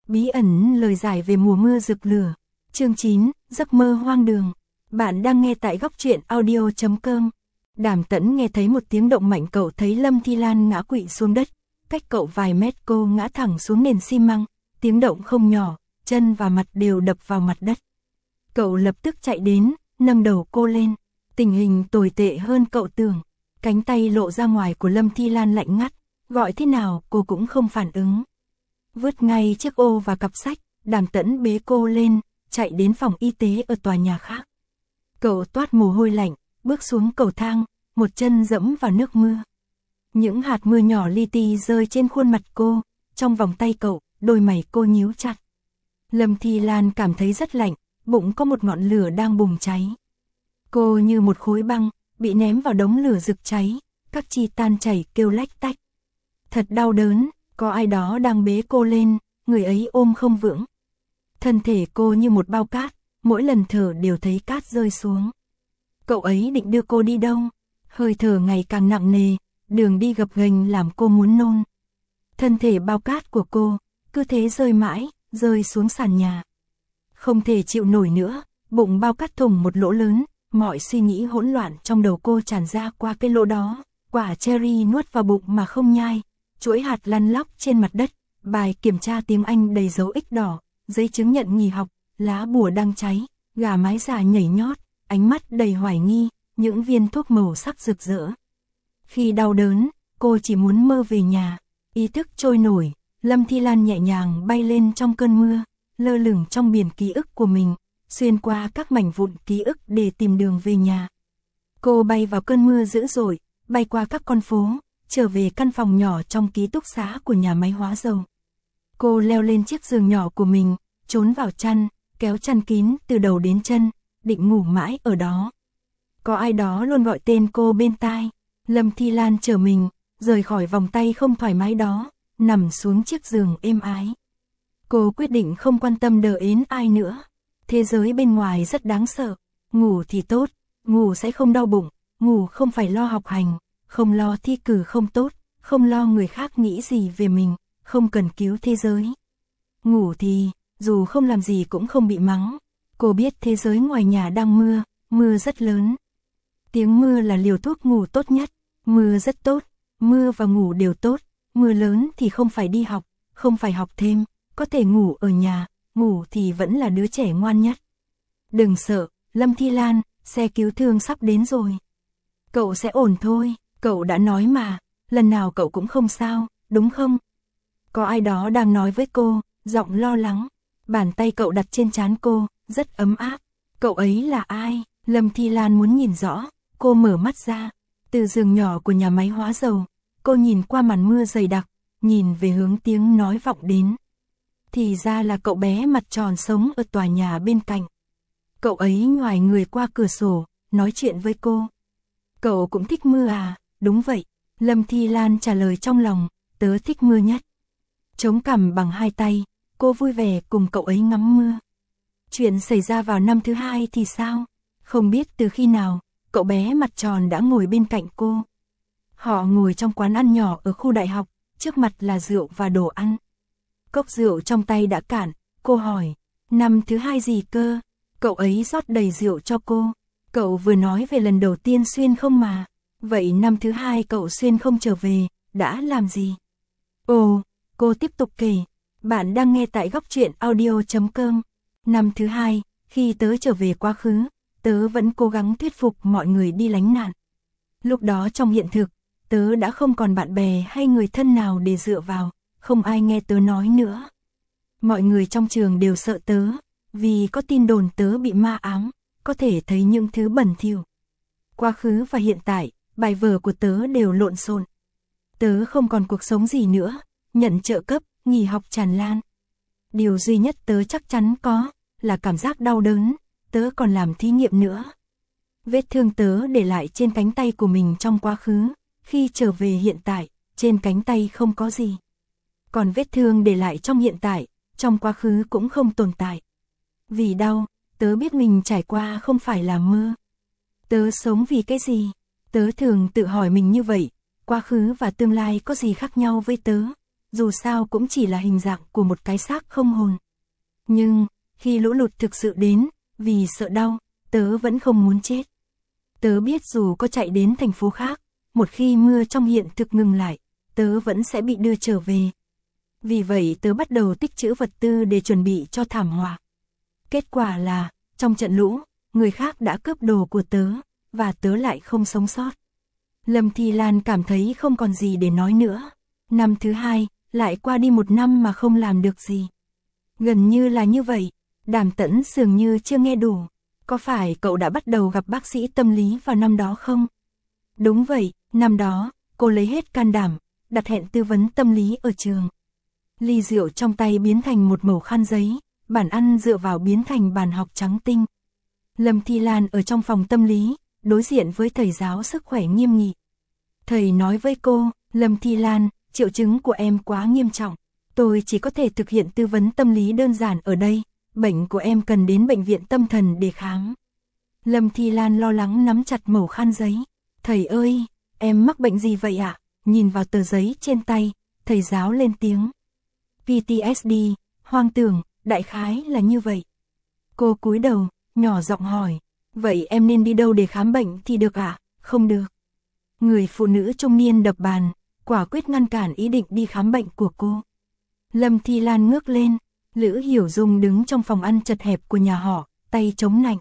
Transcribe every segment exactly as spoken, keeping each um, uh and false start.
Bí ẩn lời giải về mùa mưa rực lửa. Chương chín, giấc mơ hoang đường. Bạn đang nghe tại góc truyện audio chấm com. Đàm Tẫn nghe thấy một tiếng động mạnh, cậu thấy Lâm Thi Lan ngã quỵ xuống đất. Cách cậu vài mét, cô ngã thẳng xuống nền xi măng. Tiếng động không nhỏ, chân và mặt đều đập vào mặt đất. Cậu lập tức chạy đến, nâng đầu cô lên. Tình hình tồi tệ hơn cậu tưởng. Cánh tay lộ ra ngoài của Lâm Thi Lan lạnh ngắt. Gọi thế nào cô cũng không phản ứng. Vứt ngay chiếc ô và cặp sách, Đàm Tẫn bế cô lên, chạy đến phòng y tế ở tòa nhà khác. Cậu toát mồ hôi lạnh, bước xuống cầu thang, một chân dẫm vào nước mưa. Những hạt mưa nhỏ li ti rơi trên khuôn mặt cô, trong vòng tay cậu, đôi mày cô nhíu chặt. Lâm Thi Lan cảm thấy rất lạnh, bụng có một ngọn lửa đang bùng cháy. Cô như một khối băng, bị ném vào đống lửa rực cháy, các chi tan chảy kêu lách tách. Thật đau đớn, có ai đó đang bế cô lên, người ấy ôm không vững. Thân thể cô như một bao cát, mỗi lần thở đều thấy cát rơi xuống. Cậu ấy định đưa cô đi đâu? Hơi thở ngày càng nặng nề, đường đi gập ghềnh làm cô muốn nôn. Thân thể bao cát của cô, cứ thế rơi mãi, rơi xuống sàn nhà. Không thể chịu nổi nữa, bụng bao cát thủng một lỗ lớn, mọi suy nghĩ hỗn loạn trong đầu cô tràn ra qua cái lỗ đó. Quả cherry nuốt vào bụng mà không nhai, chuỗi hạt lăn lóc trên mặt đất, bài kiểm tra tiếng Anh đầy dấu X đỏ, giấy chứng nhận nghỉ học, lá bùa đang cháy, gà mái già nhảy nhót, ánh mắt đầy hoài nghi, những viên thuốc màu sắc rực rỡ. Khi đau đớn, cô chỉ muốn mơ về nhà, ý thức trôi nổi, Lâm Thi Lan nhẹ nhàng bay lên trong cơn mưa, lơ lửng trong biển ký ức của mình, xuyên qua các mảnh vụn ký ức để tìm đường về nhà. Cô bay vào cơn mưa dữ dội, bay qua các con phố, trở về căn phòng nhỏ trong ký túc xá của nhà máy hóa dầu. Cô leo lên chiếc giường nhỏ của mình, trốn vào chăn, kéo chăn kín từ đầu đến chân, định ngủ mãi ở đó. Có ai đó luôn gọi tên cô bên tai. Lâm Thi Lan trở mình, rời khỏi vòng tay không thoải mái đó, nằm xuống chiếc giường êm ái. Cô quyết định không quan tâm đờ ến ai nữa. Thế giới bên ngoài rất đáng sợ. Ngủ thì tốt, ngủ sẽ không đau bụng, ngủ không phải lo học hành, không lo thi cử không tốt, không lo người khác nghĩ gì về mình, không cần cứu thế giới. Ngủ thì, dù không làm gì cũng không bị mắng. Cô biết thế giới ngoài nhà đang mưa, mưa rất lớn. Tiếng mưa là liều thuốc ngủ tốt nhất, mưa rất tốt, mưa và ngủ đều tốt. Mưa lớn thì không phải đi học, không phải học thêm, có thể ngủ ở nhà, ngủ thì vẫn là đứa trẻ ngoan nhất. Đừng sợ, Lâm Thi Lan, xe cứu thương sắp đến rồi. Cậu sẽ ổn thôi, cậu đã nói mà, lần nào cậu cũng không sao, đúng không? Có ai đó đang nói với cô, giọng lo lắng. Bàn tay cậu đặt trên trán cô, rất ấm áp. Cậu ấy là ai? Lâm Thi Lan muốn nhìn rõ, cô mở mắt ra. Từ giường nhỏ của nhà máy hóa dầu, cô nhìn qua màn mưa dày đặc, nhìn về hướng tiếng nói vọng đến. Thì ra là cậu bé mặt tròn sống ở tòa nhà bên cạnh. Cậu ấy ngoài người qua cửa sổ, nói chuyện với cô. Cậu cũng thích mưa à? Đúng vậy. Lâm Thi Lan trả lời trong lòng, tớ thích mưa nhất. Chống cằm bằng hai tay, cô vui vẻ cùng cậu ấy ngắm mưa. Chuyện xảy ra vào năm thứ hai thì sao? Không biết từ khi nào, cậu bé mặt tròn đã ngồi bên cạnh cô. Họ ngồi trong quán ăn nhỏ ở khu đại học, trước mặt là rượu và đồ ăn. Cốc rượu trong tay đã cạn, cô hỏi, năm thứ hai gì cơ? Cậu ấy rót đầy rượu cho cô. Cậu vừa nói về lần đầu tiên xuyên không mà. Vậy năm thứ hai cậu xuyên không trở về, đã làm gì? Ồ, cô tiếp tục kể. Bạn đang nghe tại góc truyện audio chấm com. Năm thứ hai, khi tớ trở về quá khứ, tớ vẫn cố gắng thuyết phục mọi người đi lánh nạn. Lúc đó trong hiện thực, tớ đã không còn bạn bè hay người thân nào để dựa vào, không ai nghe tớ nói nữa. Mọi người trong trường đều sợ tớ, vì có tin đồn tớ bị ma ám, có thể thấy những thứ bẩn thỉu. Quá khứ và hiện tại, bài vở của tớ đều lộn xộn. Tớ không còn cuộc sống gì nữa, nhận trợ cấp, nghỉ học tràn lan. Điều duy nhất tớ chắc chắn có, là cảm giác đau đớn, tớ còn làm thí nghiệm nữa. Vết thương tớ để lại trên cánh tay của mình trong quá khứ, khi trở về hiện tại, trên cánh tay không có gì. Còn vết thương để lại trong hiện tại, trong quá khứ cũng không tồn tại. Vì đau, tớ biết mình trải qua không phải là mơ. Tớ sống vì cái gì? Tớ thường tự hỏi mình như vậy, quá khứ và tương lai có gì khác nhau với tớ? dù sao cũng chỉ là hình dạng của một cái xác không hồn. Nhưng, khi lũ lụt thực sự đến, vì sợ đau, tớ vẫn không muốn chết. Tớ biết dù có chạy đến thành phố khác, một khi mưa trong hiện thực ngừng lại, tớ vẫn sẽ bị đưa trở về. Vì vậy tớ bắt đầu tích trữ vật tư để chuẩn bị cho thảm họa. Kết quả là, trong trận lũ, người khác đã cướp đồ của tớ, và tớ lại không sống sót. Lâm Thi Lan cảm thấy không còn gì để nói nữa. Năm thứ hai, lại qua đi một năm mà không làm được gì. Gần như là như vậy, Đàm Tẫn dường như chưa nghe đủ. Có phải cậu đã bắt đầu gặp bác sĩ tâm lý vào năm đó không? Đúng vậy, năm đó, cô lấy hết can đảm, đặt hẹn tư vấn tâm lý ở trường. Ly rượu trong tay biến thành một mẩu khăn giấy, bàn ăn dựa vào biến thành bàn học trắng tinh. Lâm Thi Lan ở trong phòng tâm lý, đối diện với thầy giáo sức khỏe nghiêm nghị. Thầy nói với cô, Lâm Thi Lan, triệu chứng của em quá nghiêm trọng. Tôi chỉ có thể thực hiện tư vấn tâm lý đơn giản ở đây, bệnh của em cần đến bệnh viện tâm thần để khám. Lâm Thi Lan lo lắng nắm chặt mẩu khăn giấy. Thầy ơi, em mắc bệnh gì vậy ạ? Nhìn vào tờ giấy trên tay, thầy giáo lên tiếng. pê tê ét đê, hoang tưởng, đại khái là như vậy. Cô cúi đầu, nhỏ giọng hỏi, vậy em nên đi đâu để khám bệnh thì được ạ? Không được. Người phụ nữ trung niên đập bàn, quả quyết ngăn cản ý định đi khám bệnh của cô. Lâm Thi Lan ngước lên, Lữ Hiểu Dung đứng trong phòng ăn chật hẹp của nhà họ, tay chống nạnh.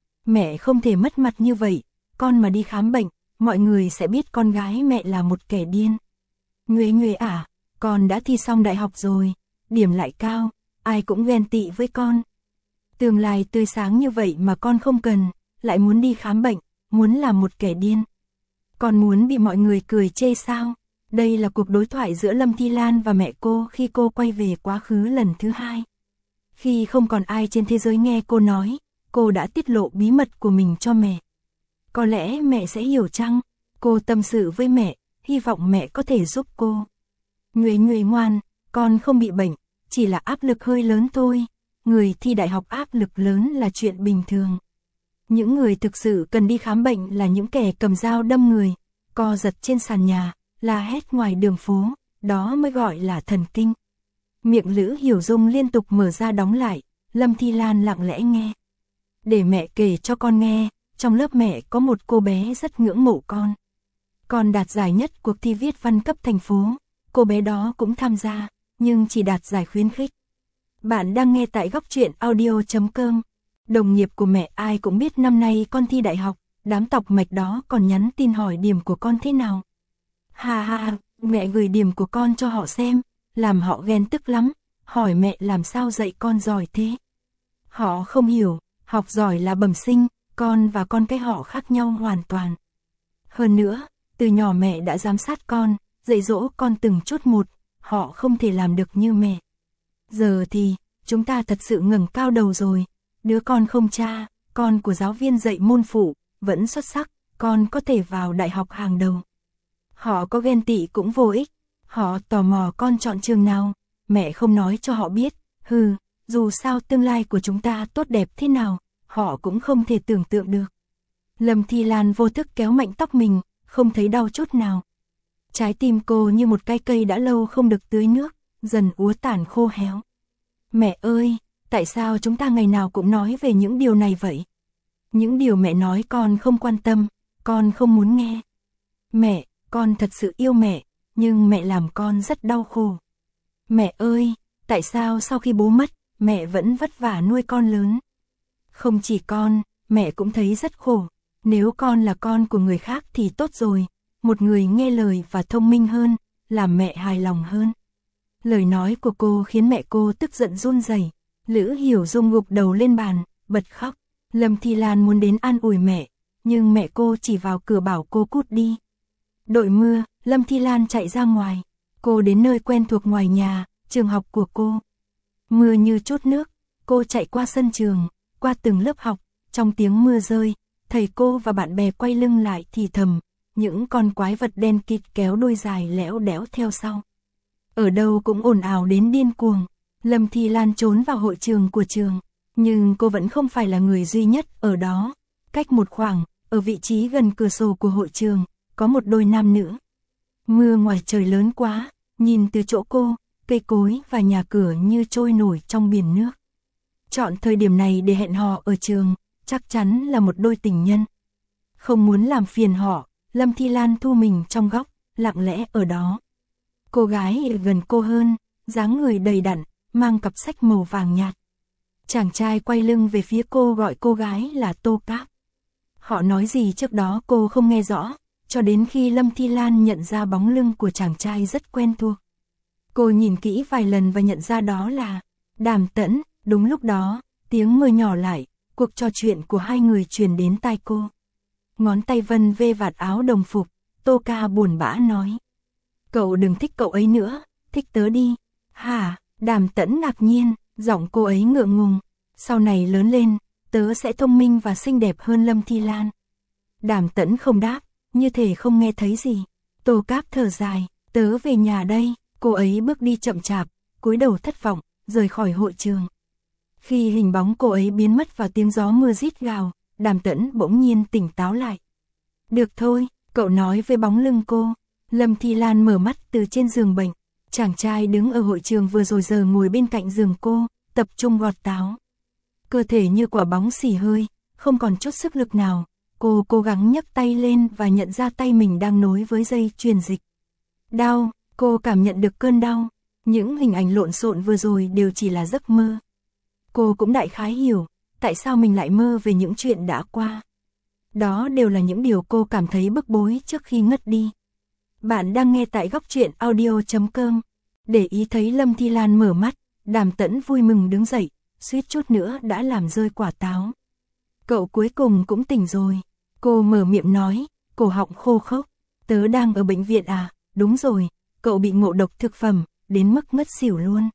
Mẹ không thể mất mặt như vậy, con mà đi khám bệnh, mọi người sẽ biết con gái mẹ là một kẻ điên. Nguệ Nguệ à, con đã thi xong đại học rồi, điểm lại cao, ai cũng ghen tị với con. Tương lai tươi sáng như vậy mà con không cần, lại muốn đi khám bệnh, muốn làm một kẻ điên. Con muốn bị mọi người cười chê sao? Đây là cuộc đối thoại giữa Lâm Thi Lan và mẹ cô khi cô quay về quá khứ lần thứ hai. Khi không còn ai trên thế giới nghe cô nói, cô đã tiết lộ bí mật của mình cho mẹ. Có lẽ mẹ sẽ hiểu chăng? Cô tâm sự với mẹ, hy vọng mẹ có thể giúp cô. Nguệ Nguệ ngoan, con không bị bệnh, chỉ là áp lực hơi lớn thôi. Người thi đại học áp lực lớn là chuyện bình thường. Những người thực sự cần đi khám bệnh là những kẻ cầm dao đâm người, co giật trên sàn nhà, la hét ngoài đường phố, đó mới gọi là thần kinh. Miệng Lữ Hiểu Dung liên tục mở ra đóng lại, Lâm Thi Lan lặng lẽ nghe. Để mẹ kể cho con nghe, trong lớp mẹ có một cô bé rất ngưỡng mộ con. Con đạt giải nhất cuộc thi viết văn cấp thành phố, cô bé đó cũng tham gia, nhưng chỉ đạt giải khuyến khích. Bạn đang nghe tại góc truyện audio chấm com. Đồng nghiệp của mẹ ai cũng biết năm nay con thi đại học, đám tọc mạch đó còn nhắn tin hỏi điểm của con thế nào. Ha ha, mẹ gửi điểm của con cho họ xem, làm họ ghen tức lắm, hỏi mẹ làm sao dạy con giỏi thế. Họ không hiểu, học giỏi là bẩm sinh, con và con cái họ khác nhau hoàn toàn. Hơn nữa, từ nhỏ mẹ đã giám sát con, dạy dỗ con từng chút một, họ không thể làm được như mẹ. Giờ thì, chúng ta thật sự ngẩng cao đầu rồi, đứa con không cha, con của giáo viên dạy môn phụ, vẫn xuất sắc, con có thể vào đại học hàng đầu. Họ có ghen tị cũng vô ích, họ tò mò con chọn trường nào, mẹ không nói cho họ biết, hừ, dù sao tương lai của chúng ta tốt đẹp thế nào, họ cũng không thể tưởng tượng được. Lâm Thi Lan vô thức kéo mạnh tóc mình, không thấy đau chút nào. Trái tim cô như một cái cây đã lâu không được tưới nước, dần úa tàn khô héo. Mẹ ơi, tại sao chúng ta ngày nào cũng nói về những điều này vậy? Những điều mẹ nói con không quan tâm, con không muốn nghe. Mẹ, con thật sự yêu mẹ, nhưng mẹ làm con rất đau khổ. Mẹ ơi, tại sao sau khi bố mất, mẹ vẫn vất vả nuôi con lớn? Không chỉ con, mẹ cũng thấy rất khổ. Nếu con là con của người khác thì tốt rồi, một người nghe lời và thông minh hơn, làm mẹ hài lòng hơn. Lời nói của cô khiến mẹ cô tức giận run rẩy. Lữ Hiểu Dung gục đầu lên bàn, bật khóc. Lâm Thi Lan muốn đến an ủi mẹ, nhưng mẹ cô chỉ vào cửa bảo cô cút đi. Đội mưa, Lâm Thi Lan chạy ra ngoài. Cô đến nơi quen thuộc ngoài nhà, trường học của cô. Mưa như trút nước, cô chạy qua sân trường, qua từng lớp học, trong tiếng mưa rơi, thầy cô và bạn bè quay lưng lại thì thầm, những con quái vật đen kịt kéo đuôi dài lẽo đẽo theo sau. Ở đâu cũng ồn ào đến điên cuồng. Lâm Thi Lan trốn vào hội trường của trường, nhưng cô vẫn không phải là người duy nhất ở đó. Cách một khoảng, ở vị trí gần cửa sổ của hội trường, có một đôi nam nữ. Mưa ngoài trời lớn quá, nhìn từ chỗ cô, cây cối và nhà cửa như trôi nổi trong biển nước. Chọn thời điểm này để hẹn hò ở trường, chắc chắn là một đôi tình nhân. Không muốn làm phiền họ, Lâm Thi Lan thu mình trong góc, lặng lẽ ở đó. Cô gái ở gần cô hơn, dáng người đầy đặn, mang cặp sách màu vàng nhạt. Chàng trai quay lưng về phía cô gọi cô gái là Tô Cáp. Họ nói gì trước đó cô không nghe rõ, cho đến khi Lâm Thi Lan nhận ra bóng lưng của chàng trai rất quen thuộc. Cô nhìn kỹ vài lần và nhận ra đó là Đàm Tẫn. Đúng lúc đó, tiếng mưa nhỏ lại, cuộc trò chuyện của hai người truyền đến tai cô. Ngón tay vân vê vạt áo đồng phục, Tô Ca buồn bã nói. Cậu đừng thích cậu ấy nữa, thích tớ đi. Hả? Đàm Tẫn ngạc nhiên, giọng cô ấy ngượng ngùng. Sau này lớn lên, tớ sẽ thông minh và xinh đẹp hơn Lâm Thi Lan. Đàm Tẫn không đáp, như thể không nghe thấy gì. Tô Cáp thở dài, tớ về nhà đây. Cô ấy bước đi chậm chạp, cúi đầu thất vọng, rời khỏi hội trường. Khi hình bóng cô ấy biến mất vào tiếng gió mưa rít gào, Đàm Tẫn bỗng nhiên tỉnh táo lại. Được thôi, cậu nói với bóng lưng cô. Lâm Thi Lan mở mắt từ trên giường bệnh. Chàng trai đứng ở hội trường vừa rồi giờ ngồi bên cạnh giường cô, tập trung gọt táo. Cơ thể như quả bóng xì hơi, không còn chút sức lực nào. Cô cố gắng nhấc tay lên và nhận ra tay mình đang nối với dây truyền dịch. Đau, cô cảm nhận được cơn đau. Những hình ảnh lộn xộn vừa rồi đều chỉ là giấc mơ. Cô cũng đại khái hiểu, tại sao mình lại mơ về những chuyện đã qua. Đó đều là những điều cô cảm thấy bức bối trước khi ngất đi. Bạn đang nghe tại góc truyện audio chấm com. Để ý thấy Lâm Thi Lan mở mắt, Đàm Tẫn vui mừng đứng dậy, suýt chút nữa đã làm rơi quả táo. Cậu cuối cùng cũng tỉnh rồi. Cô mở miệng nói, cổ họng khô khốc. Tớ đang ở bệnh viện à? Đúng rồi, cậu bị ngộ độc thực phẩm, đến mức ngất xỉu luôn.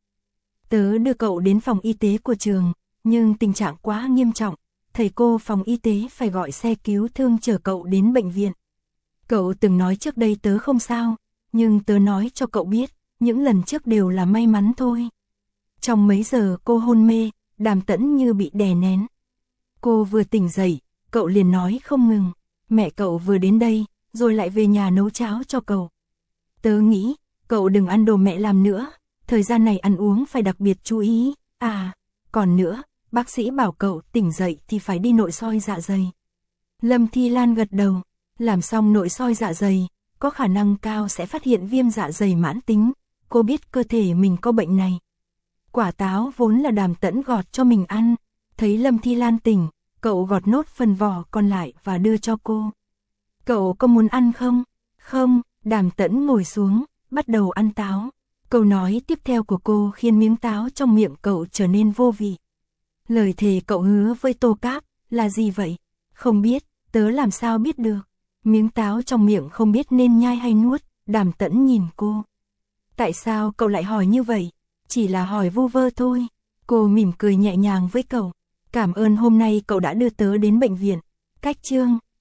Tớ đưa cậu đến phòng y tế của trường, nhưng tình trạng quá nghiêm trọng. Thầy cô phòng y tế phải gọi xe cứu thương chở cậu đến bệnh viện. Cậu từng nói trước đây tớ không sao, nhưng tớ nói cho cậu biết, những lần trước đều là may mắn thôi. Trong mấy giờ cô hôn mê, Đàm Tẫn như bị đè nén. Cô vừa tỉnh dậy, cậu liền nói không ngừng. Mẹ cậu vừa đến đây, rồi lại về nhà nấu cháo cho cậu. Tớ nghĩ, cậu đừng ăn đồ mẹ làm nữa, thời gian này ăn uống phải đặc biệt chú ý. À, còn nữa, bác sĩ bảo cậu tỉnh dậy thì phải đi nội soi dạ dày. Lâm Thi Lan gật đầu, làm xong nội soi dạ dày, có khả năng cao sẽ phát hiện viêm dạ dày mãn tính. Cô biết cơ thể mình có bệnh này. Quả táo vốn là Đàm Tẫn gọt cho mình ăn, thấy Lâm Thi Lan tỉnh, cậu gọt nốt phần vỏ còn lại và đưa cho cô. Cậu có muốn ăn không? Không, Đàm Tẫn ngồi xuống, bắt đầu ăn táo. Câu nói tiếp theo của cô khiến miếng táo trong miệng cậu trở nên vô vị. Lời thề cậu hứa với Tô Cáp là gì vậy? Không biết, tớ làm sao biết được. Miếng táo trong miệng không biết nên nhai hay nuốt, Đàm Tẫn nhìn cô. Tại sao cậu lại hỏi như vậy? Chỉ là hỏi vu vơ thôi. Cô mỉm cười nhẹ nhàng với cậu. Cảm ơn hôm nay cậu đã đưa tớ đến bệnh viện. Cách chương